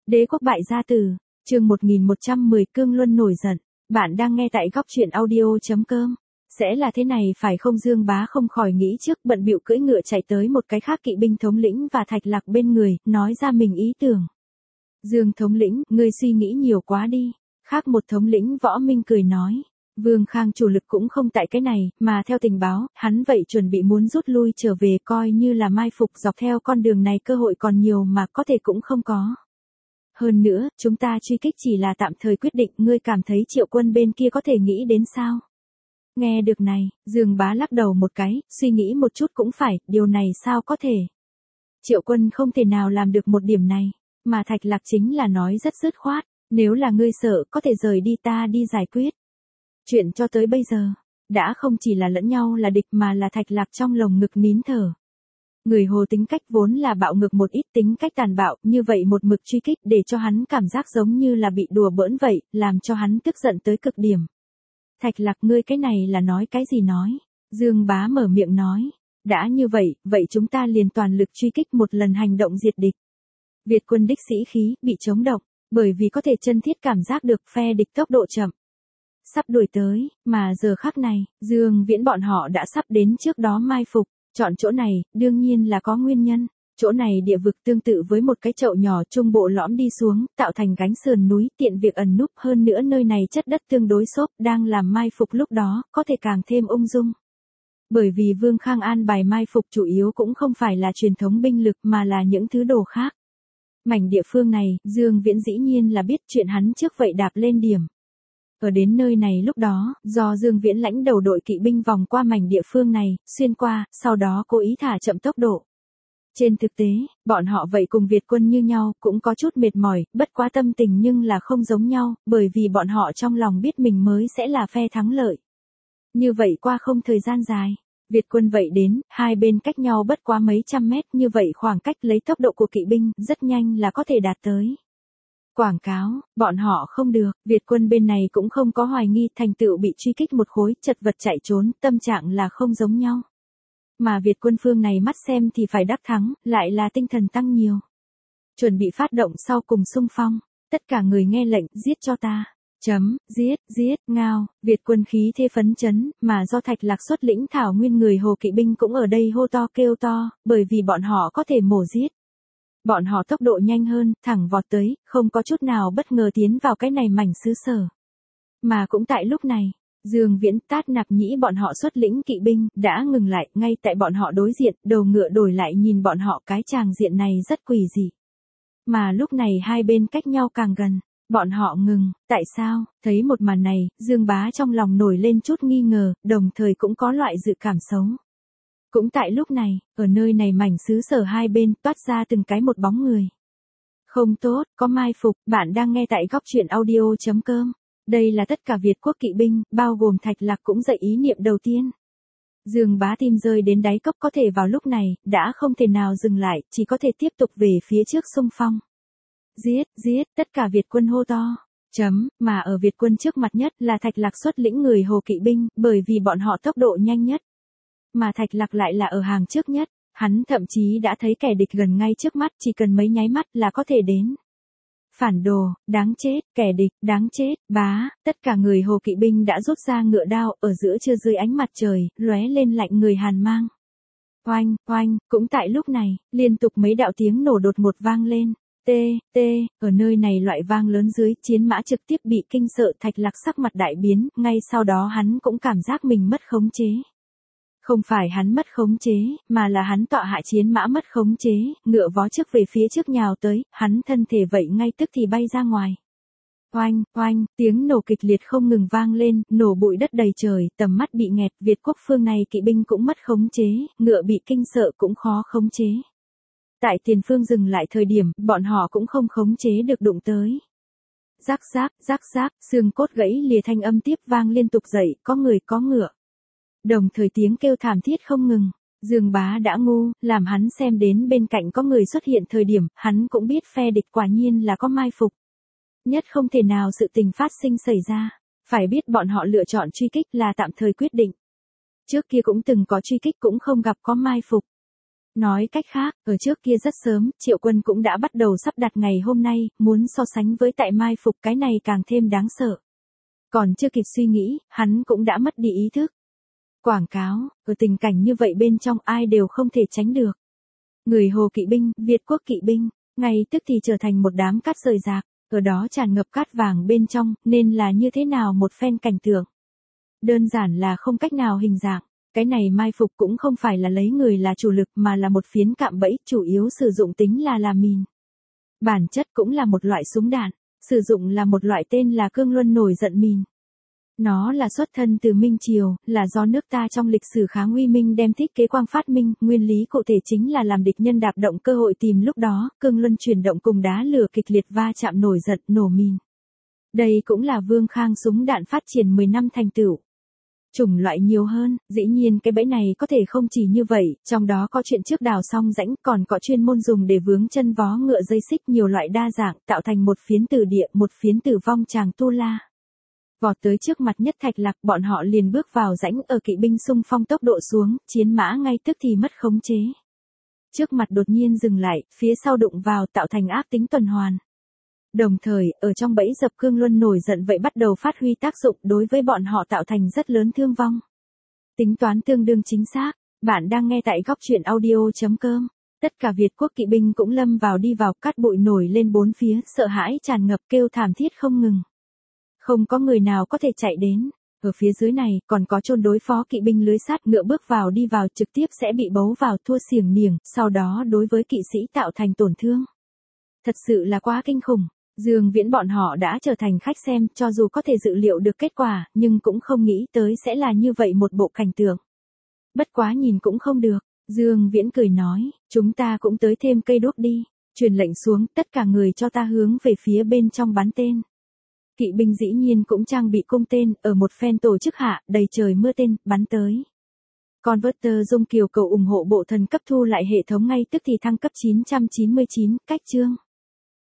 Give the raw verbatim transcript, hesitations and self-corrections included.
Đế quốc bại gia tử, chương một nghìn một trăm mười Cương Luân nổi giận. Bạn đang nghe tại góc truyện audio.com. Sẽ là thế này phải không? Dương Bá không khỏi nghĩ trước, bận bịu cưỡi ngựa chạy tới một cái khác kỵ binh thống lĩnh và Thạch Lạc bên người, nói ra mình ý tưởng. Dương thống lĩnh, ngươi suy nghĩ nhiều quá đi. Khác một thống lĩnh Võ Minh cười nói. Vương Khang chủ lực cũng không tại cái này, mà theo tình báo, hắn vậy chuẩn bị muốn rút lui trở về, coi như là mai phục dọc theo con đường này, cơ hội còn nhiều mà có thể cũng không có. Hơn nữa, chúng ta truy kích chỉ là tạm thời quyết định, ngươi cảm thấy Triệu Quân bên kia có thể nghĩ đến sao? Nghe được này, Dương Bá lắc đầu một cái, suy nghĩ một chút cũng phải, điều này sao có thể? Triệu Quân không thể nào làm được một điểm này, mà Thạch Lạc chính là nói rất dứt khoát, nếu là ngươi sợ, có thể rời đi, ta đi giải quyết. Chuyện cho tới bây giờ, đã không chỉ là lẫn nhau là địch mà là Thạch Lạc trong lồng ngực nín thở. Người Hồ tính cách vốn là bạo ngược một ít, tính cách tàn bạo, như vậy một mực truy kích để cho hắn cảm giác giống như là bị đùa bỡn vậy, làm cho hắn tức giận tới cực điểm. Thạch Lạc, ngươi cái này là nói cái gì nói? Dương Bá mở miệng nói. Đã như vậy, vậy chúng ta liền toàn lực truy kích một lần, hành động diệt địch. Việt quân đích sĩ khí, bị chống động, bởi vì có thể chân thiết cảm giác được phe địch tốc độ chậm. Sắp đuổi tới, mà giờ khắc này, Dương Viễn bọn họ đã sắp đến trước đó mai phục. Chọn chỗ này, đương nhiên là có nguyên nhân. Chỗ này địa vực tương tự với một cái chậu nhỏ, trung bộ lõm đi xuống, tạo thành gánh sườn núi, tiện việc ẩn núp, hơn nữa nơi này chất đất tương đối xốp, đang làm mai phục lúc đó, có thể càng thêm ung dung. Bởi vì Vương Khang an bài mai phục chủ yếu cũng không phải là truyền thống binh lực mà là những thứ đồ khác. Mảnh địa phương này, Dương Viễn dĩ nhiên là biết chuyện, hắn trước vậy đạp lên điểm. Ở đến nơi này lúc đó, do Dương Viễn lãnh đầu đội kỵ binh vòng qua mảnh địa phương này, xuyên qua, sau đó cố ý thả chậm tốc độ. Trên thực tế, bọn họ vậy cùng Việt quân như nhau, cũng có chút mệt mỏi, bất quá tâm tình nhưng là không giống nhau, bởi vì bọn họ trong lòng biết mình mới sẽ là phe thắng lợi. Như vậy qua không thời gian dài, Việt quân vậy đến, hai bên cách nhau bất quá mấy trăm mét, như vậy khoảng cách lấy tốc độ của kỵ binh, rất nhanh là có thể đạt tới. Quảng cáo, bọn họ không được, Việt quân bên này cũng không có hoài nghi, thành tựu bị truy kích một khối, chật vật chạy trốn, tâm trạng là không giống nhau. Mà Việt quân phương này mắt xem thì phải đắc thắng, lại là tinh thần tăng nhiều. Chuẩn bị phát động sau cùng xung phong, tất cả người nghe lệnh, giết cho ta. Chấm, giết, giết, ngao, Việt quân khí thế phấn chấn, mà do Thạch Lạc xuất lĩnh thảo nguyên, người Hồ kỵ binh cũng ở đây hô to kêu to, bởi vì bọn họ có thể mổ giết. Bọn họ tốc độ nhanh hơn, thẳng vọt tới, không có chút nào bất ngờ tiến vào cái này mảnh xứ sở. Mà cũng tại lúc này, Dương Viễn, Tát Nạp Nhĩ bọn họ xuất lĩnh kỵ binh, đã ngừng lại, ngay tại bọn họ đối diện, đầu ngựa đổi lại nhìn bọn họ, cái tràng diện này rất quỷ dị. Mà lúc này hai bên cách nhau càng gần, bọn họ ngừng, tại sao? Thấy một màn này, Dương Bá trong lòng nổi lên chút nghi ngờ, đồng thời cũng có loại dự cảm xấu. Cũng tại lúc này, ở nơi này mảnh xứ sở hai bên toát ra từng cái một bóng người. Không tốt, có mai phục, bạn đang nghe tại góc truyện audio.com. Đây là tất cả Việt quốc kỵ binh, bao gồm Thạch Lạc cũng dậy ý niệm đầu tiên. Dương Bá tim rơi đến đáy cốc, có thể vào lúc này, đã không thể nào dừng lại, chỉ có thể tiếp tục về phía trước xung phong. Giết, giết, tất cả Việt quân hô to. Chấm, mà ở Việt quân trước mặt nhất là Thạch Lạc xuất lĩnh người Hồ kỵ binh, bởi vì bọn họ tốc độ nhanh nhất. Mà Thạch Lạc lại là ở hàng trước nhất, hắn thậm chí đã thấy kẻ địch gần ngay trước mắt, chỉ cần mấy nháy mắt là có thể đến. Phản đồ, đáng chết, kẻ địch, đáng chết, bá, tất cả người Hồ kỵ binh đã rút ra ngựa đao, ở giữa trưa dưới ánh mặt trời, lóe lên lạnh người hàn mang. Oanh, oanh, cũng tại lúc này, liên tục mấy đạo tiếng nổ đột ngột vang lên. Tê, tê, ở nơi này loại vang lớn dưới, chiến mã trực tiếp bị kinh sợ, Thạch Lạc sắc mặt đại biến, ngay sau đó hắn cũng cảm giác mình mất khống chế. Không phải hắn mất khống chế, mà là hắn tọa hạ chiến mã mất khống chế, ngựa vó trước về phía trước nhào tới, hắn thân thể vậy ngay tức thì bay ra ngoài. Oanh, oanh, tiếng nổ kịch liệt không ngừng vang lên, nổ bụi đất đầy trời, tầm mắt bị nghẹt, Việt quốc phương này kỵ binh cũng mất khống chế, ngựa bị kinh sợ cũng khó khống chế. Tại tiền phương dừng lại thời điểm, bọn họ cũng không khống chế được đụng tới. Rắc rác, rắc rác, xương cốt gãy lìa, thanh âm tiếp vang liên tục dậy, có người có ngựa. Đồng thời tiếng kêu thảm thiết không ngừng. Dương Bá đã ngu, làm hắn xem đến bên cạnh có người xuất hiện thời điểm, hắn cũng biết phe địch quả nhiên là có mai phục. Nhất không thể nào sự tình phát sinh xảy ra. Phải biết bọn họ lựa chọn truy kích là tạm thời quyết định. Trước kia cũng từng có truy kích cũng không gặp có mai phục. Nói cách khác, ở trước kia rất sớm, Triệu Quân cũng đã bắt đầu sắp đặt ngày hôm nay, muốn so sánh với tại mai phục cái này càng thêm đáng sợ. Còn chưa kịp suy nghĩ, hắn cũng đã mất đi ý thức. Quảng cáo, ở tình cảnh như vậy bên trong ai đều không thể tránh được. Người Hồ kỵ binh, Việt quốc kỵ binh, ngay tức thì trở thành một đám cát rời rạc, ở đó tràn ngập cát vàng bên trong, nên là như thế nào một phen cảnh tượng. Đơn giản là không cách nào hình dạng. Cái này mai phục cũng không phải là lấy người là chủ lực mà là một phiến cạm bẫy, chủ yếu sử dụng tính là là mìn. Bản chất cũng là một loại súng đạn, sử dụng là một loại tên là cương luân nổi giận mìn. Nó là xuất thân từ Minh Triều, là do nước ta trong lịch sử kháng uy minh đem thiết kế quang phát minh, nguyên lý cụ thể chính là làm địch nhân đạp động cơ hội tìm lúc đó, cương luân chuyển động cùng đá lửa kịch liệt va chạm nổi giận, nổ mìn. Đây cũng là Vương Khang súng đạn phát triển mười năm thành tựu. Chủng loại nhiều hơn, dĩ nhiên cái bẫy này có thể không chỉ như vậy, trong đó có chuyện trước đào xong rãnh, còn có chuyên môn dùng để vướng chân vó ngựa dây xích nhiều loại đa dạng, tạo thành một phiến tử địa, một phiến tử vong tràng tu la. Vọt tới trước mặt Nhất Thạch Lạc, bọn họ liền bước vào rãnh, ở kỵ binh xung phong tốc độ xuống, chiến mã ngay tức thì mất khống chế. Trước mặt đột nhiên dừng lại, phía sau đụng vào tạo thành ác tính tuần hoàn. Đồng thời, ở trong bẫy dập cương luân nổi giận vậy bắt đầu phát huy tác dụng đối với bọn họ tạo thành rất lớn thương vong. Tính toán tương đương chính xác, bạn đang nghe tại góc truyện audio chấm com. Tất cả Việt quốc kỵ binh cũng lâm vào đi vào, cát bụi nổi lên bốn phía, sợ hãi tràn ngập kêu thảm thiết không ngừng. Không có người nào có thể chạy đến. Ở phía dưới này, còn có chôn đối phó kỵ binh lưới sát ngựa bước vào đi vào trực tiếp sẽ bị bấu vào thua xiềng niềng, sau đó đối với kỵ sĩ tạo thành tổn thương. Thật sự là quá kinh khủng. Dương Viễn bọn họ đã trở thành khách xem, cho dù có thể dự liệu được kết quả, nhưng cũng không nghĩ tới sẽ là như vậy một bộ cảnh tượng. Bất quá nhìn cũng không được, Dương Viễn cười nói, chúng ta cũng tới thêm cây đuốc đi, truyền lệnh xuống, tất cả người cho ta hướng về phía bên trong bắn tên. Kỵ binh dĩ nhiên cũng trang bị cung tên, ở một phen tổ chức hạ, đầy trời mưa tên, bắn tới. Converter Dung Kiều cầu ủng hộ bộ thần cấp thu lại hệ thống ngay tức thì thăng cấp chín trăm chín mươi chín, cách chương.